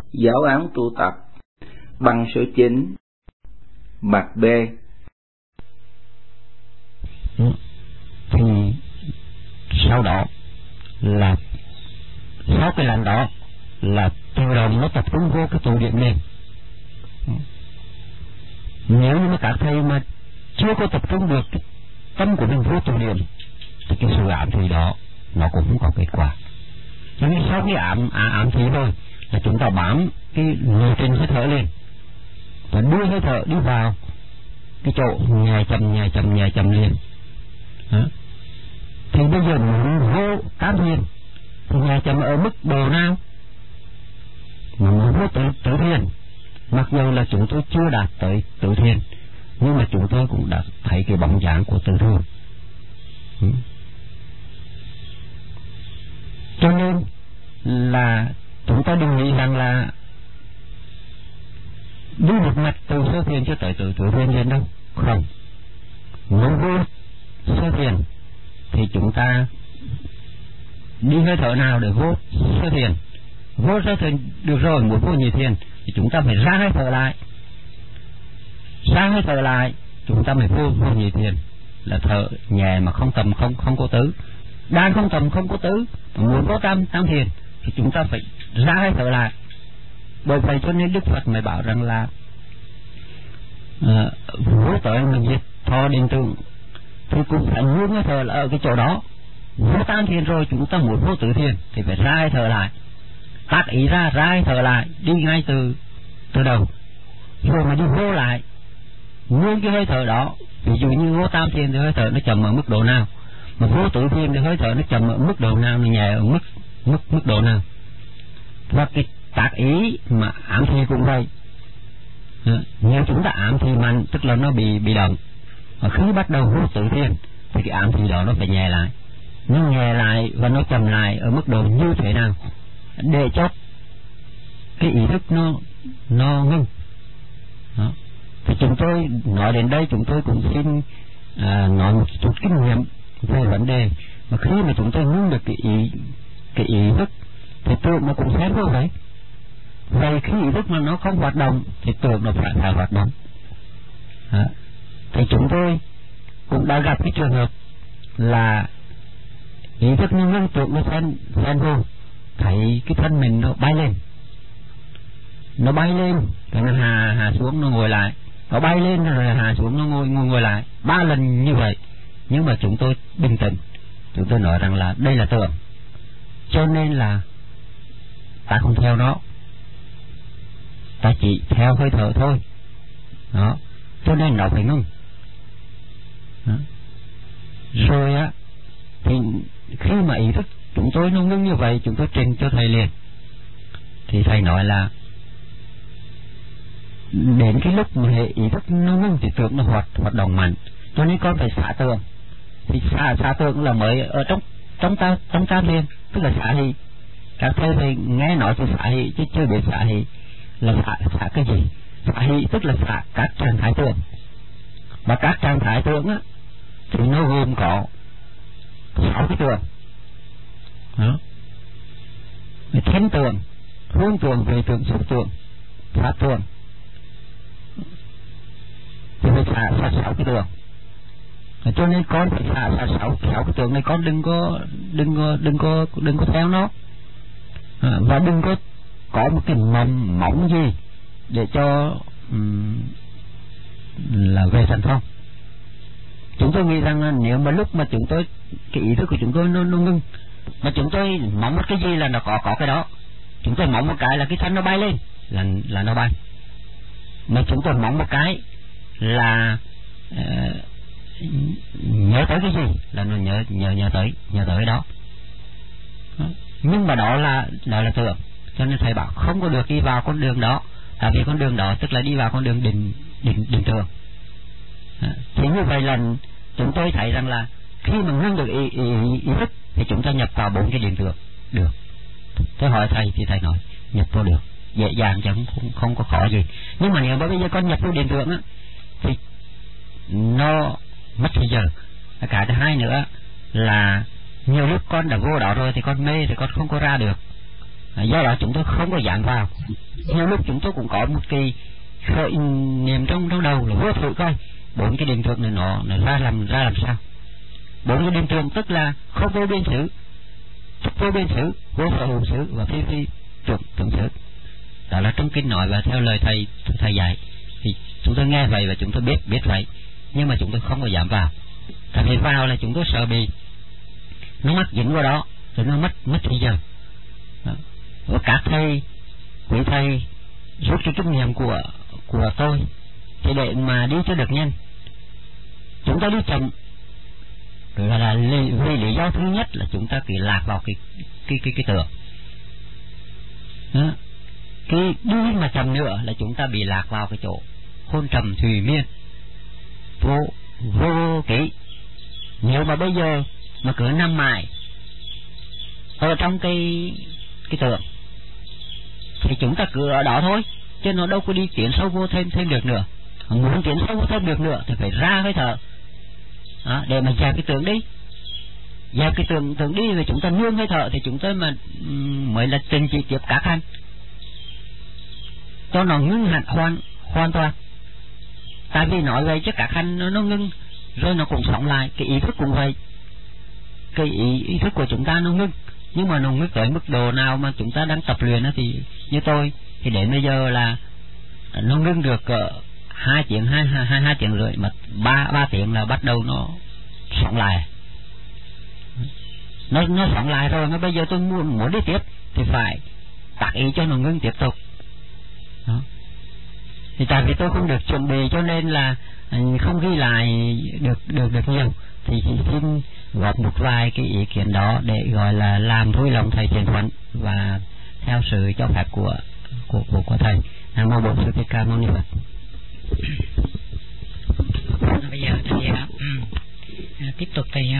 Giáo án tu tập, băng số 9, mặt B. Thì sau đó là sau cái lần đó là tự động nó tập trung vô cái tụ điểm này. Nếu như mà các thầy mà chưa có tập trung được cái tâm của mình vô tụ điểm thì cái sự ám thị đó nó cũng không có kết quả. Cho nên sau khi ám thị rồi là chúng ta bám cái lộ trình hơi thở lên và đưa hơi thở đi vào cái chỗ nhẹ chậm liền. Thì bây giờ mình vô tám thiền thì nhẹ chậm ở mức độ nào? Mình vô tự thiền, mặc dù là chúng tôi chưa đạt tới tự thiền nhưng mà chúng tôi cũng đã thấy cái bóng dáng của tự thường. Cho nên là chúng ta đừng nghĩ rằng là đi một mạch từ sơ thiền cho tới tự thiền lên đâu. Không, muốn vô sơ thiền thì chúng ta đi hơi thở nào để vô sơ thiền. Vô sơ thiền được rồi, muốn vô nhị thiền thì chúng ta phải ra hơi thở lại. Ra hơi thở lại chúng ta mới vô nhị thiền, là thở nhẹ mà không tầm không có tứ. Đang không tầm không có tứ, muốn có tam thiền thì chúng ta phải ra hơi thở lại. Bởi vậy cho nên Đức Phật mới bảo rằng là vô tới mình diệt thọ định tượng thì cũng phải ngưng hơi thở là ở cái chỗ đó. Vô tam thiền rồi chúng ta muốn vô tự thiền thì phải ra hơi thở lại, tác ý ra hơi thở lại, đi ngay từ đầu rồi mà đi vô lại nguyên cái hơi thở đó. Ví dụ như vô tam thiền thì hơi thở nó chậm ở mức độ nào, mà vô tự thiền thì hơi thở nó chậm ở mức độ nào, nó nhẹ ở mức độ nào. Và cái tác ý mà ám thị cũng vậy. Nếu chúng ta ám thị mạnh tức là nó bị động, và khi bắt đầu vô tự thiền thì cái ám thị đó nó phải nhẹ lại. Nó nhẹ lại và nó chậm lại ở mức độ như thế nào để cho cái ý thức nó ngưng. Đó. Thì chúng tôi nói đến đây chúng tôi cũng xin nói một chút kinh nghiệm về vấn đề mà khi mà chúng tôi ngưng được cái ý thức thì tưởng nó cũng xem vô vậy. Vậy khi ý thức mà nó không hoạt động thì tưởng nó phải hoạt động. Thì chúng tôi cũng đã gặp cái trường hợp là ý thức nó ngưng, tưởng nó xem vô, thấy cái thân mình nó bay lên rồi nó hạ xuống, nó ngồi lại, nó bay lên rồi hạ xuống, nó ngồi lại 3 lần như vậy. Nhưng mà chúng tôi bình tĩnh, chúng tôi nói rằng là đây là tưởng, cho nên là ta không theo nó, ta chỉ theo hơi thở thôi. Đó, cho nên nó phải ngưng. Rồi á thì khi mà ý thức chúng tôi nó ngưng như vậy, chúng tôi trình cho thầy liền, thì thầy nói là đến cái lúc mà ý thức nó ngưng thì tưởng nó hoạt động mạnh, cho nên con phải xả tưởng. Thì xả tưởng là mới ở trong tam liên, tức là xả hỷ. Các thầy thì nghe nói từ xả hỷ chứ chưa biết xả hỷ là xả cái gì. Xả hỷ tức là xả các trạng thái tưởng, và các trạng thái tưởng á thì nó gồm có 6 cái tưởng. Đó, thiên tưởng, hương tưởng, về tưởng, xúc tưởng, pháp tưởng, thì phải xả 6 cái tưởng. Cho nên con phải xả 6 cái tưởng này. Con đừng có theo nó, và đừng có một cái mong gì để cho là về thành phong. Chúng tôi nghĩ rằng là nếu mà lúc mà chúng tôi cái ý thức của chúng tôi nó ngưng, mà chúng tôi mong một cái gì là nó có cái đó. Chúng tôi mong một cái là cái thân nó bay lên là nó bay, mà chúng tôi mong một cái là nhớ tới cái gì là nó nhớ tới đó. Nhưng mà đó là tưởng. Cho nên thầy bảo không có được đi vào con đường đó, tại vì con đường đó tức là đi vào con đường định tưởng. Thì như vậy là chúng tôi thấy rằng là khi mà ngưng được ý thức thì chúng ta nhập vào 4 cái định tưởng được. Tôi hỏi thầy thì thầy nói nhập vô được dễ dàng chứ không có khó gì. Nhưng mà nếu mà bây giờ con nhập vô định tưởng á thì nó mất thời giờ. Cả thứ hai nữa là nhiều lúc con đã vô đó rồi thì con mê thì con không có ra được. Do đó chúng tôi không có dán vào. nhiều lúc chúng tôi cũng có một cái khởi niệm trong đầu là vô thử coi 4 cái điểm thượng này nó ra làm sao. 4 cái điểm thượng tức là không vô biên xứ, vô biên xứ, vô sở hữu xứ và phi phi tưởng xứ. Đó là trong kinh nói và theo lời thầy dạy. Thì chúng tôi nghe vậy và chúng tôi biết vậy, nhưng mà chúng tôi không có dám vào. Tại vì vào là chúng tôi sợ bị nó mắc dính vào đó, rồi nó mất thời giờ. Và các thầy, quý thầy rút cái kinh nghiệm của tôi thì để mà đi cho được nhanh. Chúng ta đi chậm là vì lý do thứ nhất là chúng ta cứ lạc vào cái tưởng. Đó. Cái đi mà chậm nữa là chúng ta bị lạc vào cái chỗ hôn trầm thùy miên, vô kỹ. Nếu mà bây giờ mà cứ nằm mãi ở trong cái tưởng thì chúng ta cứ ở đó thôi, chứ nó đâu có đi tiến sâu vô thêm được nữa. Muốn tiến sâu vô thêm được nữa thì phải ra hơi thở đó, để mà dẹp cái tưởng đi, dẹp cái tưởng đi, rồi chúng ta nương hơi thở thì chúng ta mà mới là trình chỉ tiếp các hành cho nó ngưng hẳn hoàn toàn. Tại vì nói vậy chứ các hành nó ngưng rồi nó cũng sống lại. Cái ý thức cũng vậy, cái ý thức của chúng ta nó ngưng, nhưng mà nó ngưng tới mức độ nào mà chúng ta đang tập luyện đó, thì như tôi thì đến bây giờ là nó ngưng được 2 tiếng 2 tiếng rưỡi, mà 3 tiếng là bắt đầu nó sống lại. Nó sống lại rồi, mà bây giờ tôi muốn đi tiếp thì phải tác ý cho nó ngưng tiếp tục đó. Thì tại vì tôi không được chuẩn bị cho nên là không ghi lại được nhiều, thì xin góp một vài cái ý kiến đó để gọi là làm vui lòng thầy Thiện Thuận và theo sự cho phép của thầy. Nam mô Bổn Sư Thích Ca Mâu Ni Phật. Bây giờ thầy tiếp tục thầy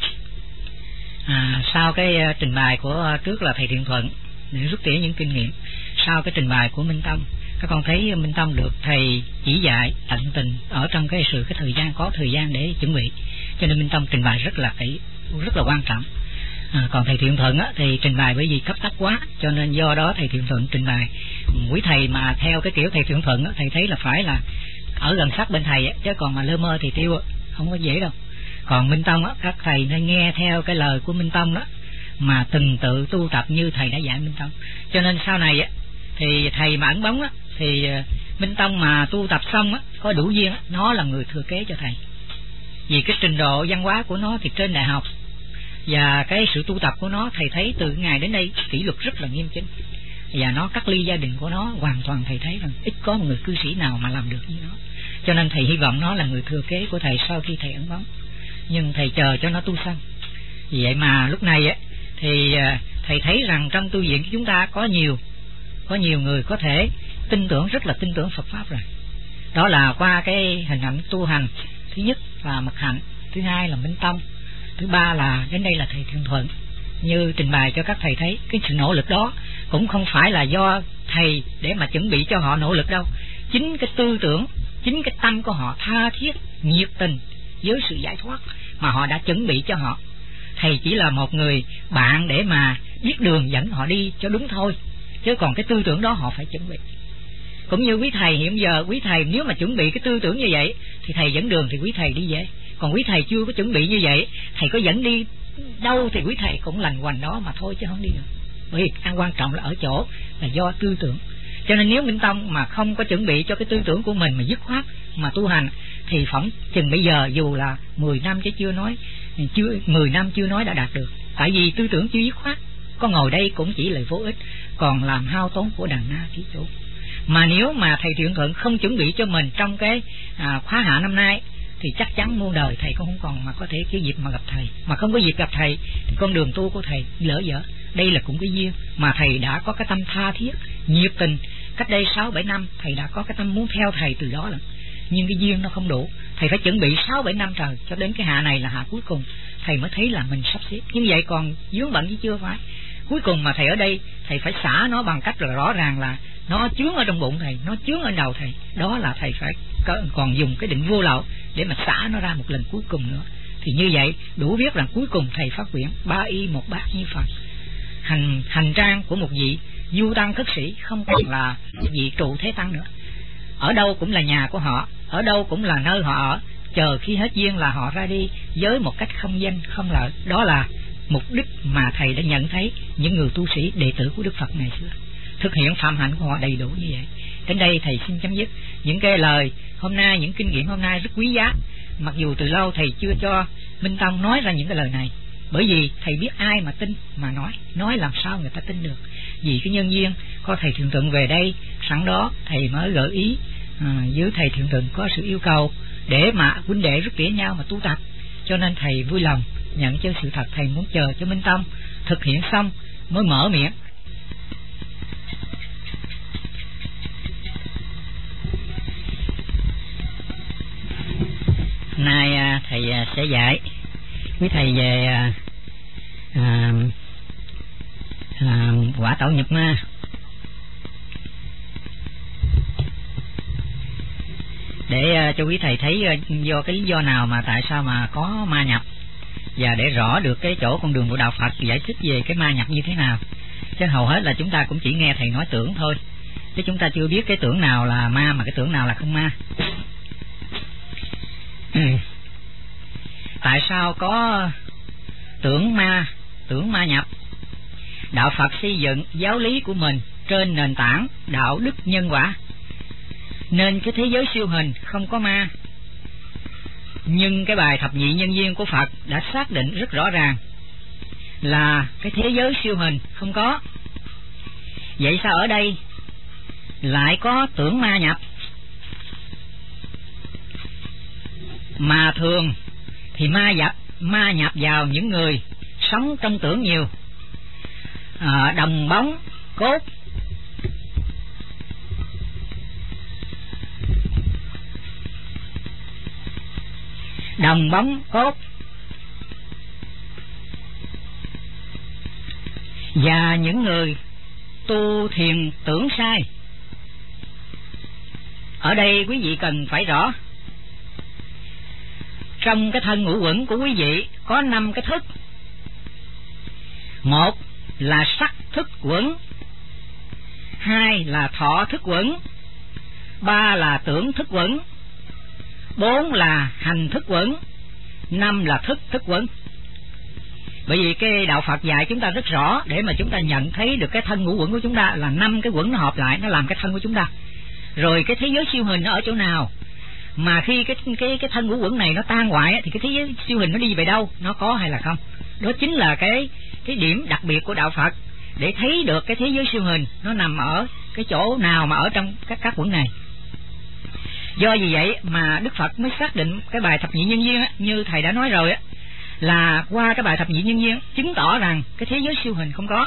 sau cái trình bày của trước là thầy Thiện Thuận để rút tỉa những kinh nghiệm. Sau cái trình bày của Minh Tâm, các con thấy Minh Tâm được thầy chỉ dạy tận tình ở trong cái thời gian để chuẩn bị, cho nên Minh Tâm trình bày rất là quan trọng. Còn thầy Thiện Thuận thì trình bày bởi vì cấp tốc quá, cho nên do đó thầy Thiện Thuận trình bày. Quý thầy mà theo cái kiểu thầy Thiện Thuận thầy thấy là phải là ở gần sát bên thầy chứ còn mà lơ mơ thì tiêu không có dễ đâu. Còn Minh Tâm các thầy nên nghe theo cái lời của Minh Tâm đó mà từng tự tu tập như thầy đã dạy Minh Tâm. Cho nên sau này thì thầy mà ẩn bóng thì Minh Tâm mà tu tập xong có đủ duyên nó là người thừa kế cho thầy. Vì cái trình độ văn hóa của nó thì trên đại học, và cái sự tu tập của nó thầy thấy từ ngày đến đây kỷ luật rất là nghiêm chính, và nó cắt ly gia đình của nó hoàn toàn. Thầy thấy rằng ít có một người cư sĩ nào mà làm được như nó, cho nên thầy hy vọng nó là người thừa kế của thầy sau khi thầy ẩn bóng. Nhưng thầy chờ cho nó tu xong. Vì vậy mà lúc này thì thầy thấy rằng trong tu viện của chúng ta có nhiều người có thể rất là tin tưởng Phật pháp rồi. Đó là qua cái hình ảnh tu hành. Thứ nhất là Mật Hạnh, thứ hai là Minh Tâm, thứ ba là đến đây là thầy Thiện Thuận. Như trình bày cho các thầy thấy, cái sự nỗ lực đó cũng không phải là do thầy để mà chuẩn bị cho họ nỗ lực đâu. Chính cái tư tưởng, chính cái tâm của họ tha thiết, nhiệt tình với sự giải thoát mà họ đã chuẩn bị cho họ. Thầy chỉ là một người bạn để mà biết đường dẫn họ đi cho đúng thôi, chứ còn cái tư tưởng đó họ phải chuẩn bị. Cũng như quý thầy hiện giờ, quý thầy nếu mà chuẩn bị cái tư tưởng như vậy thì thầy dẫn đường thì quý thầy đi dễ. Còn quý thầy chưa có chuẩn bị như vậy, thầy có dẫn đi đâu thì quý thầy cũng lành hoành đó mà thôi chứ không đi được. Bởi vì quan trọng là ở chỗ là do tư tưởng. Cho nên nếu Minh Tâm mà không có chuẩn bị cho cái tư tưởng của mình mà dứt khoát mà tu hành thì phỏng chừng bây giờ dù là 10 năm chứ 10 năm chưa nói đã đạt được. Tại vì tư tưởng chưa dứt khoát, có ngồi đây cũng chỉ là vô ích, còn làm hao tốn của đàn na ký chủ. Mà nếu mà thầy Thiện Thuận không chuẩn bị cho mình trong cái khóa hạ năm nay thì chắc chắn muôn đời thầy cũng không còn mà có thể cái dịp mà gặp thầy. Mà không có dịp gặp thầy thì con đường tu của thầy lỡ dở. Đây là cũng cái duyên mà thầy đã có cái tâm tha thiết, nhiệt tình. Cách đây 6-7 năm thầy đã có cái tâm muốn theo thầy từ đó lắm. Nhưng cái duyên nó không đủ. Thầy phải chuẩn bị 6-7 năm trời, cho đến cái hạ này là hạ cuối cùng thầy mới thấy là mình sắp xếp. Nhưng vậy còn vướng bận chứ chưa phải. Cuối cùng mà thầy ở đây, thầy phải xả nó bằng cách là rõ ràng là nó chướng ở trong bụng thầy, nó chướng ở đầu thầy. Đó là thầy phải còn dùng cái định vô lậu để mà xả nó ra một lần cuối cùng nữa. Thì như vậy đủ biết rằng cuối cùng thầy phát nguyện 3 y 1 bát như Phật. Hành trang của một vị du tăng thất sĩ, không còn là vị trụ thế tăng nữa. Ở đâu cũng là nhà của họ, ở đâu cũng là nơi họ ở, chờ khi hết duyên là họ ra đi với một cách không danh không lợi. Đó là mục đích mà thầy đã nhận thấy những người tu sĩ đệ tử của Đức Phật ngày xưa thực hiện phạm hạnh của họ đầy đủ như vậy. Đến đây thầy xin chấm dứt. Những cái lời hôm nay, những kinh nghiệm hôm nay rất quý giá, mặc dù từ lâu thầy chưa cho Minh Tông nói ra những cái lời này, bởi vì thầy biết ai mà tin mà nói làm sao người ta tin được. Vì cái nhân duyên có thầy Thiện Tận về đây, sẵn đó thầy mới gợi ý với thầy Thiện Tận có sự yêu cầu để mà huynh đệ rất tỉa nhau mà tu tập, cho nên thầy vui lòng nhận cho sự thật. Thầy muốn chờ cho Minh Tông thực hiện xong mới mở miệng. Nay thầy sẽ dạy quý thầy về quả tẩu nhập ma. Để cho quý thầy thấy do cái lý do nào mà tại sao mà có ma nhập, và để rõ được cái chỗ con đường của đạo Phật giải thích về cái ma nhập như thế nào. Chứ hầu hết là chúng ta cũng chỉ nghe thầy nói tưởng thôi, chứ chúng ta chưa biết cái tưởng nào là ma mà cái tưởng nào là không ma. Tại sao có tưởng ma nhập? Đạo Phật xây dựng giáo lý của mình trên nền tảng đạo đức nhân quả, nên cái thế giới siêu hình không có ma. Nhưng cái bài thập nhị nhân duyên của Phật đã xác định rất rõ ràng là cái thế giới siêu hình không có. Vậy sao ở đây lại có tưởng ma nhập? Mà thường thì ma nhập vào những người sống trong tưởng nhiều, đồng bóng cốt, và những người tu thiền tưởng sai. Ở đây quý vị cần phải rõ, trong cái thân ngũ uẩn của quý vị có 5 cái thức. Một là sắc thức uẩn, 2 là thọ thức uẩn, 3 là tưởng thức uẩn, 4 là hành thức uẩn, 5 là thức uẩn. Bởi vì cái đạo Phật dạy chúng ta rất rõ để mà chúng ta nhận thấy được cái thân ngũ uẩn của chúng ta là 5 cái uẩn nó hợp lại nó làm cái thân của chúng ta. Rồi cái thế giới siêu hình nó ở chỗ nào, mà khi cái thân ngũ uẩn này nó tan hoại thì cái thế giới siêu hình nó đi về đâu, nó có hay là không. Đó chính là cái điểm đặc biệt của đạo Phật, để thấy được cái thế giới siêu hình nó nằm ở cái chỗ nào mà ở trong các uẩn này. Do vì vậy mà Đức Phật mới xác định cái bài thập nhị nhân duyên á, như thầy đã nói rồi á, là qua cái bài thập nhị nhân duyên chứng tỏ rằng cái thế giới siêu hình không có.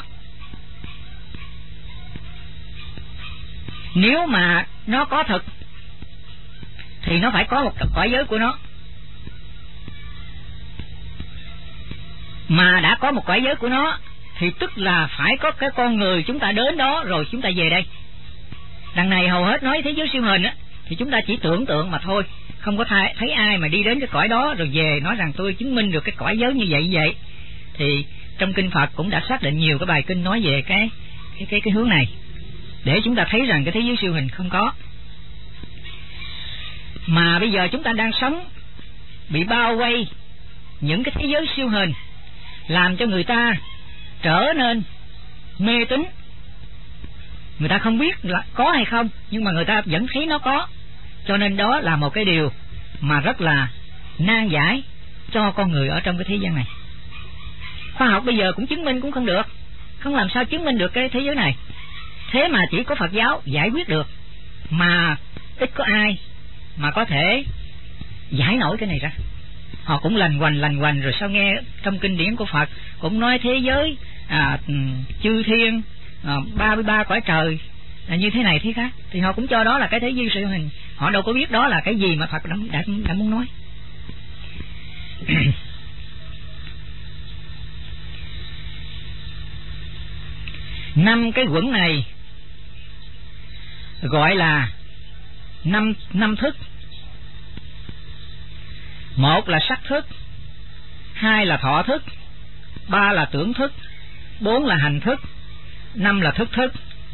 Nếu mà nó có thực thì nó phải có một cõi giới của nó. Mà đã có một cõi giới của nó thì tức là phải có cái con người chúng ta đến đó rồi chúng ta về đây. Đằng này hầu hết nói thế giới siêu hình á, thì chúng ta chỉ tưởng tượng mà thôi, không có thấy ai mà đi đến cái cõi đó rồi về nói rằng tôi chứng minh được cái cõi giới như vậy. Thì trong kinh Phật cũng đã xác định nhiều cái bài kinh nói về cái hướng này, để chúng ta thấy rằng cái thế giới siêu hình không có. Mà bây giờ chúng ta đang sống bị bao quanh những cái thế giới siêu hình, làm cho người ta trở nên mê tín. Người ta không biết là có hay không, nhưng mà người ta vẫn thấy nó có. Cho nên đó là một cái điều mà rất là nan giải cho con người ở trong cái thế gian này. Khoa học bây giờ cũng chứng minh cũng không được, không làm sao chứng minh được cái thế giới này. Thế mà chỉ có Phật giáo giải quyết được, mà ít có ai mà có thể giải nổi cái này ra. Họ cũng lành hoành rồi sao nghe trong kinh điển của Phật cũng nói thế giới chư thiên 33 cõi trời là như thế này thế khác, thì họ cũng cho đó là cái thế giới siêu hình. Họ đâu có biết đó là cái gì mà Phật đã muốn nói. Năm cái uẩn này gọi là năm thức. Một là sắc thức, 2 là thọ thức, 3 là tưởng thức, 4 là hành thức, 5 là thức.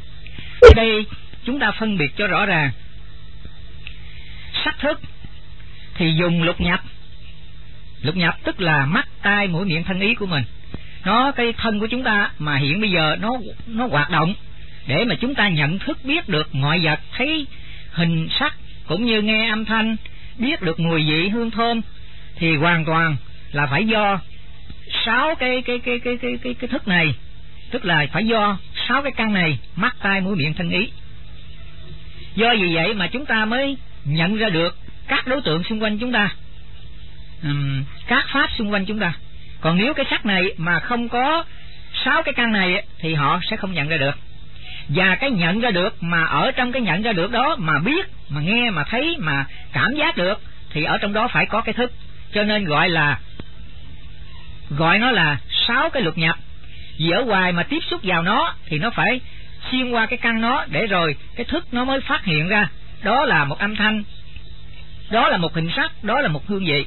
Ở đây chúng ta phân biệt cho rõ ràng. Sắc thức thì dùng lục nhập. Lục nhập tức là mắt, tai, mũi, miệng, thân, ý của mình. Cái thân của chúng ta mà hiện bây giờ nó hoạt động để mà chúng ta nhận thức biết được mọi vật, thấy hình sắc cũng như nghe âm thanh, biết được mùi vị hương thơm, thì hoàn toàn là phải do 6 cái thức này, tức là phải do 6 cái căn này: mắt, tai, mũi, miệng, thân, ý. Do vì vậy mà chúng ta mới nhận ra được các đối tượng xung quanh chúng ta, các pháp xung quanh chúng ta. Còn nếu cái sắc này mà không có 6 cái căn này thì họ sẽ không nhận ra được. Và cái nhận ra được mà ở trong cái nhận ra được đó, mà biết, mà nghe, mà thấy, mà cảm giác được, thì ở trong đó phải có cái thức. Cho nên gọi nó là 6 cái lục nhập. Vì ở ngoài mà tiếp xúc vào nó thì nó phải xuyên qua cái căn nó, để rồi cái thức nó mới phát hiện ra đó là một âm thanh, đó là một hình sắc, đó là một hương vị.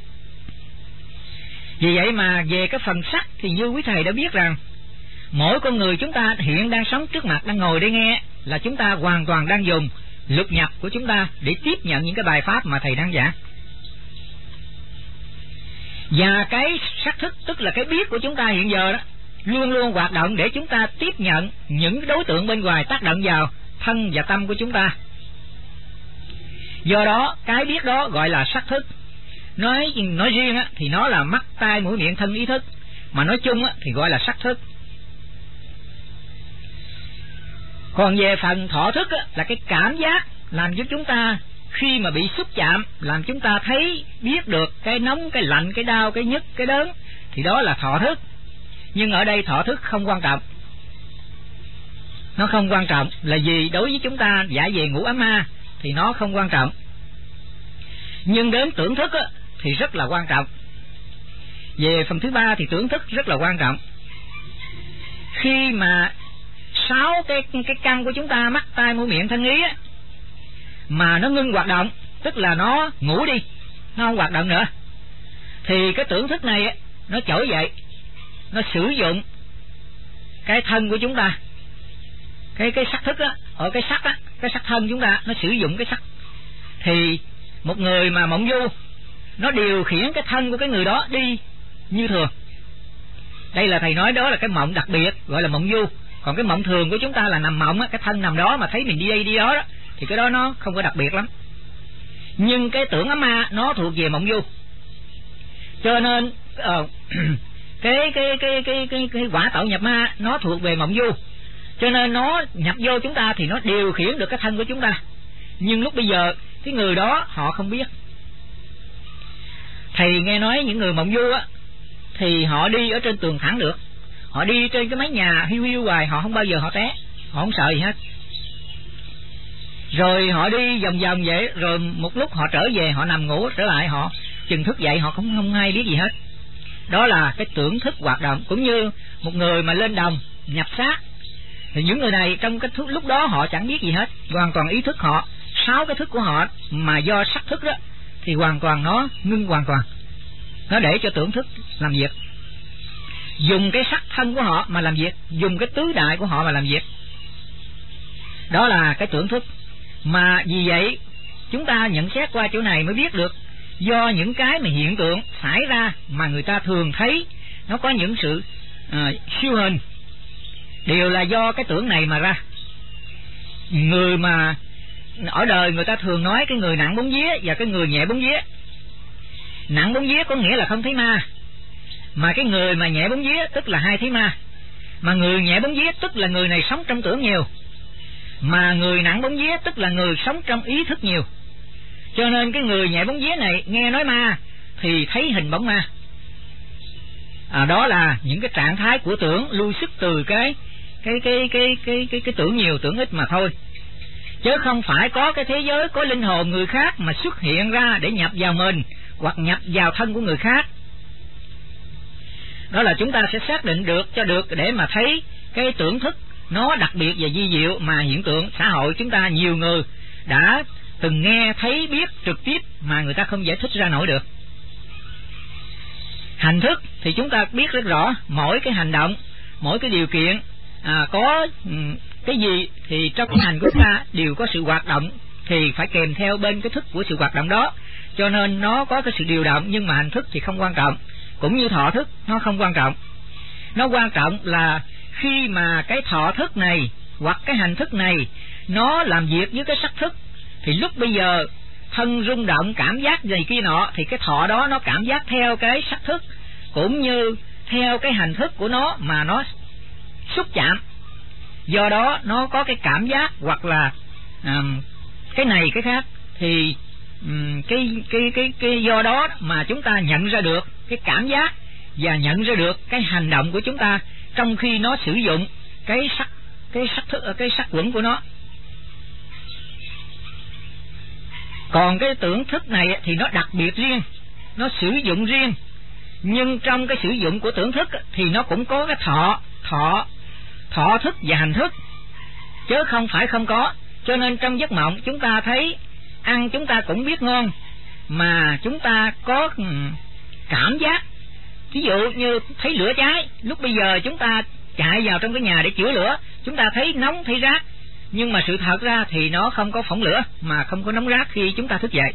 Vì vậy mà về cái phần sắc thì như quý thầy đã biết rằng mỗi con người chúng ta hiện đang sống trước mặt, đang ngồi để nghe, là chúng ta hoàn toàn đang dùng lục nhập của chúng ta để tiếp nhận những cái bài pháp mà thầy đang giảng. Và cái sắc thức tức là cái biết của chúng ta hiện giờ đó luôn luôn hoạt động để chúng ta tiếp nhận những đối tượng bên ngoài tác động vào thân và tâm của chúng ta. Do đó cái biết đó gọi là sắc thức. Nói riêng á, thì nó là mắt, tai, mũi, miệng, thân, ý thức, mà nói chung á, thì gọi là sắc thức. Còn về phần thọ thức á, là cái cảm giác làm cho chúng ta khi mà bị xúc chạm, làm chúng ta thấy biết được cái nóng, cái lạnh, cái đau, cái nhức, cái đớn, thì đó là thọ thức. Nhưng ở đây thọ thức không quan trọng. Nó không quan trọng là vì đối với chúng ta giải về ngũ ấm ma thì nó không quan trọng. Nhưng đến tưởng thức á, thì rất là quan trọng. Về phần thứ ba thì tưởng thức rất là quan trọng. Khi mà 6 cái căn của chúng ta, mắt, tai, mũi, miệng, thân, ý á, mà nó ngưng hoạt động, tức là nó ngủ đi, nó không hoạt động nữa, thì cái tưởng thức này á, nó trỗi dậy, nó sử dụng cái thân của chúng ta, cái sắc thức á, ở cái sắc á, cái sắc thân chúng ta, nó sử dụng cái sắc. Thì một người mà mộng du, nó điều khiển cái thân của cái người đó đi như thường. Đây là thầy nói đó là cái mộng đặc biệt, gọi là mộng du. Còn cái mộng thường của chúng ta là nằm mộng á, cái thân nằm đó mà thấy mình đi đây đi đó đó, thì cái đó nó không có đặc biệt lắm. Nhưng cái tưởng ấm ma nó thuộc về mộng du. Cho nên cái quả tạo nhập ma nó thuộc về mộng du. Cho nên nó nhập vô chúng ta thì nó điều khiển được cái thân của chúng ta. Nhưng lúc bây giờ cái người đó họ không biết. Thầy nghe nói những người mộng du á, thì họ đi ở trên tường thẳng được, họ đi trên cái mái nhà hiu hiu hoài, họ không bao giờ họ té, họ không sợ gì hết. Rồi họ đi vòng vòng vậy, rồi một lúc họ trở về, họ nằm ngủ trở lại, họ chừng thức dậy họ cũng không hay biết gì hết. Đó là cái tưởng thức hoạt động. Cũng như một người mà lên đồng nhập xác, thì những người này trong cái lúc đó họ chẳng biết gì hết, hoàn toàn ý thức họ, 6 cái thức của họ mà do sắc thức đó thì hoàn toàn nó ngưng hoàn toàn, nó để cho tưởng thức làm việc, dùng cái sắc thân của họ mà làm việc, dùng cái tứ đại của họ mà làm việc. Đó là cái tưởng thức. Mà vì vậy chúng ta nhận xét qua chỗ này mới biết được, do những cái mà hiện tượng xảy ra mà người ta thường thấy nó có những sự siêu hình, đều là do cái tưởng này mà ra. Người mà ở đời người ta thường nói cái người nặng bóng vía và cái người nhẹ bóng vía. Nặng bóng vía có nghĩa là không thấy ma, mà cái người mà nhẹ bóng vía tức là hay thấy ma. Mà người nhẹ bóng vía tức là người này sống trong tưởng nhiều, mà người nặng bóng vía tức là người sống trong ý thức nhiều. Cho nên cái người nhẹ bóng vía này nghe nói ma thì thấy hình bóng ma. Đó là những cái trạng thái của tưởng lui xuất từ cái tưởng nhiều tưởng ít mà thôi, chứ không phải có cái thế giới có linh hồn người khác mà xuất hiện ra để nhập vào mình hoặc nhập vào thân của người khác. Đó là chúng ta sẽ xác định được cho được để mà thấy cái tưởng thức nó đặc biệt và vi diệu mà hiện tượng xã hội chúng ta nhiều người đã từng nghe thấy biết trực tiếp mà người ta không giải thích ra nổi được. Hành thức thì chúng ta biết rất rõ, mỗi cái hành động, mỗi cái điều kiện có cái gì thì trong cái hành của chúng ta đều có sự hoạt động, thì phải kèm theo bên cái thức của sự hoạt động đó. Cho nên nó có cái sự điều động, nhưng mà hành thức thì không quan trọng. Cũng như thọ thức nó không quan trọng. Nó quan trọng là khi mà cái thọ thức này hoặc cái hành thức này nó làm việc với cái sắc thức, thì lúc bây giờ thân rung động cảm giác gì kia nọ, thì cái thọ đó nó cảm giác theo cái sắc thức cũng như theo cái hành thức của nó mà nó xúc chạm. Do đó nó có cái cảm giác hoặc là cái này cái khác, thì cái do đó mà chúng ta nhận ra được cái cảm giác và nhận ra được cái hành động của chúng ta trong khi nó sử dụng cái sắc quẩn của nó. Còn cái tưởng thức này thì nó đặc biệt riêng, nó sử dụng riêng, nhưng trong cái sử dụng của tưởng thức thì nó cũng có cái thọ thức và hành thức, chứ không phải không có. Cho nên trong giấc mộng chúng ta thấy ăn chúng ta cũng biết ngon, mà chúng ta có cảm giác, ví dụ như thấy lửa cháy, lúc bây giờ chúng ta chạy vào trong cái nhà để chữa lửa, chúng ta thấy nóng thấy rát, nhưng mà sự thật ra thì nó không có phỏng lửa mà không có nóng rát khi chúng ta thức dậy.